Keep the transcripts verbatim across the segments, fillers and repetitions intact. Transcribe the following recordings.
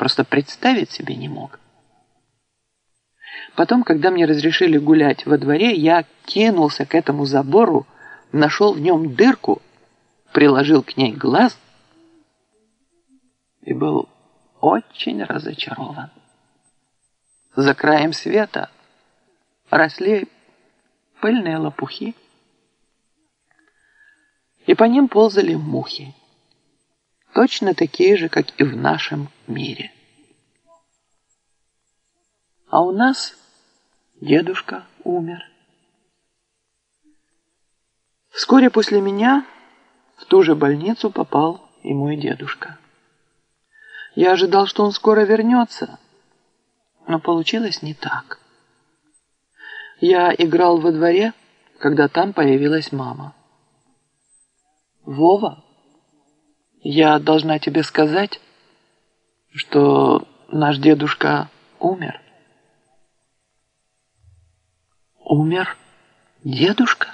просто представить себе не мог. Потом, когда мне разрешили гулять во дворе, я кинулся к этому забору, нашел в нем дырку, приложил к ней глаз и был очень разочарован. За краем света росли пыльные лопухи, и по ним ползали мухи, точно такие же, как и в нашем мире. А у нас дедушка умер. Вскоре после меня в ту же больницу попал и мой дедушка. Я ожидал, что он скоро вернется, но получилось не так. Я играл во дворе, когда там появилась мама. «Вова, я должна тебе сказать, что наш дедушка умер». «Умер дедушка?»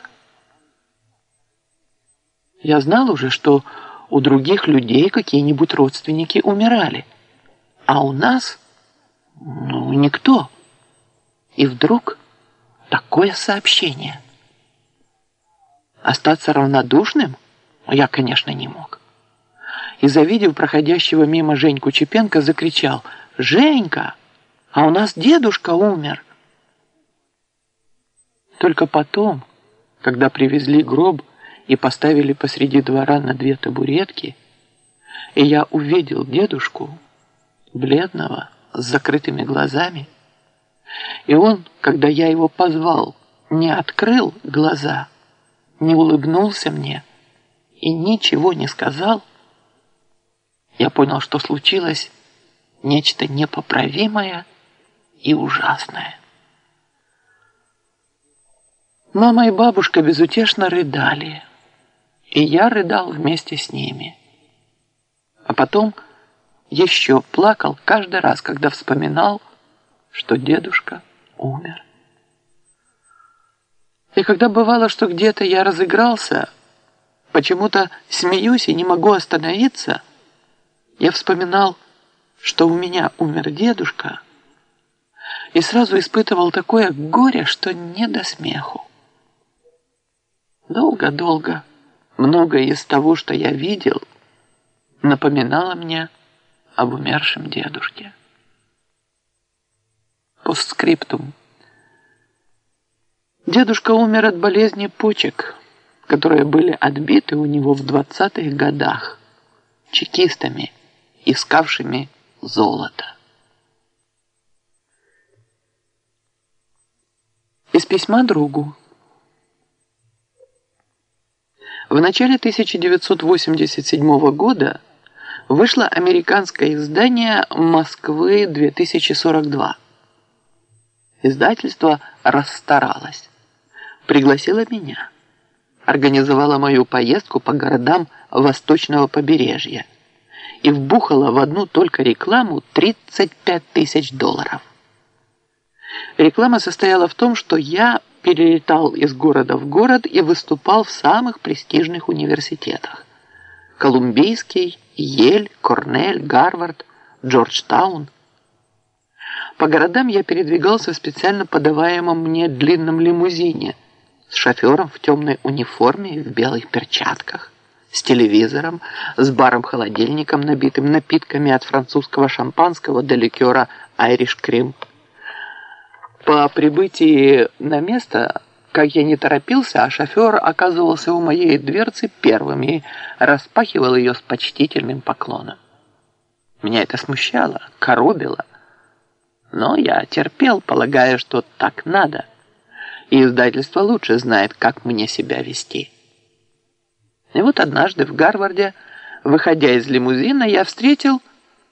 Я знал уже, что у других людей какие-нибудь родственники умирали, а у нас, ну, никто. И вдруг такое сообщение. Остаться равнодушным я, конечно, не мог. И, завидев проходящего мимо Женьку Чепенко, закричал: «Женька, а у нас дедушка умер!» Только потом, когда привезли гроб и поставили посреди двора на две табуретки, и я увидел дедушку, бледного, с закрытыми глазами, и он, когда я его позвал, не открыл глаза, не улыбнулся мне и ничего не сказал, я понял, что случилось нечто непоправимое и ужасное. Мама и бабушка безутешно рыдали, и я рыдал вместе с ними. А потом еще плакал каждый раз, когда вспоминал, что дедушка умер. И когда бывало, что где-то я разыгрался, почему-то смеюсь и не могу остановиться, я вспоминал, что у меня умер дедушка, и сразу испытывал такое горе, что не до смеху. Долго-долго многое из того, что я видел, напоминало мне об умершем дедушке. Постскриптум. Дедушка умер от болезни почек, которые были отбиты у него в двадцатых годах чекистами, искавшими золото. Из письма другу. В начале тысяча девятьсот восемьдесят седьмого года вышло американское издание «Москвы две тысячи сорок два». Издательство расстаралось, пригласило меня, организовало мою поездку по городам восточного побережья и вбухало в одну только рекламу тридцать пять тысяч долларов. Реклама состояла в том, что я перелетал из города в город и выступал в самых престижных университетах: Колумбийский, Йель, Корнель, Гарвард, Джорджтаун. По городам я передвигался в специально подаваемом мне длинном лимузине с шофером в темной униформе и в белых перчатках, с телевизором, с баром-холодильником, набитым напитками от французского шампанского до ликера «Айриш Крим». По прибытии на место, как я не торопился, а шофер оказывался у моей дверцы первым и распахивал ее с почтительным поклоном. Меня это смущало, коробило, но я терпел, полагая, что так надо, и издательство лучше знает, как мне себя вести. И вот однажды в Гарварде, выходя из лимузина, я встретил...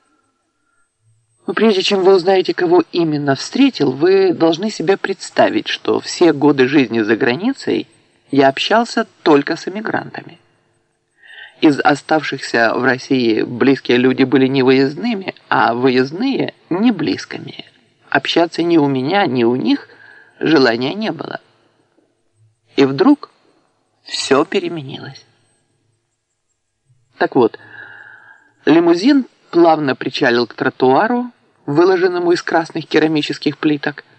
Но прежде чем вы узнаете, кого именно встретил, вы должны себе представить, что все годы жизни за границей я общался только с эмигрантами. Из оставшихся в России близкие люди были не выездными, а выездные не близкими. Общаться ни у меня, ни у них желания не было. И вдруг все переменилось. Так вот, лимузин плавно причалил к тротуару, выложенному из красных керамических плиток,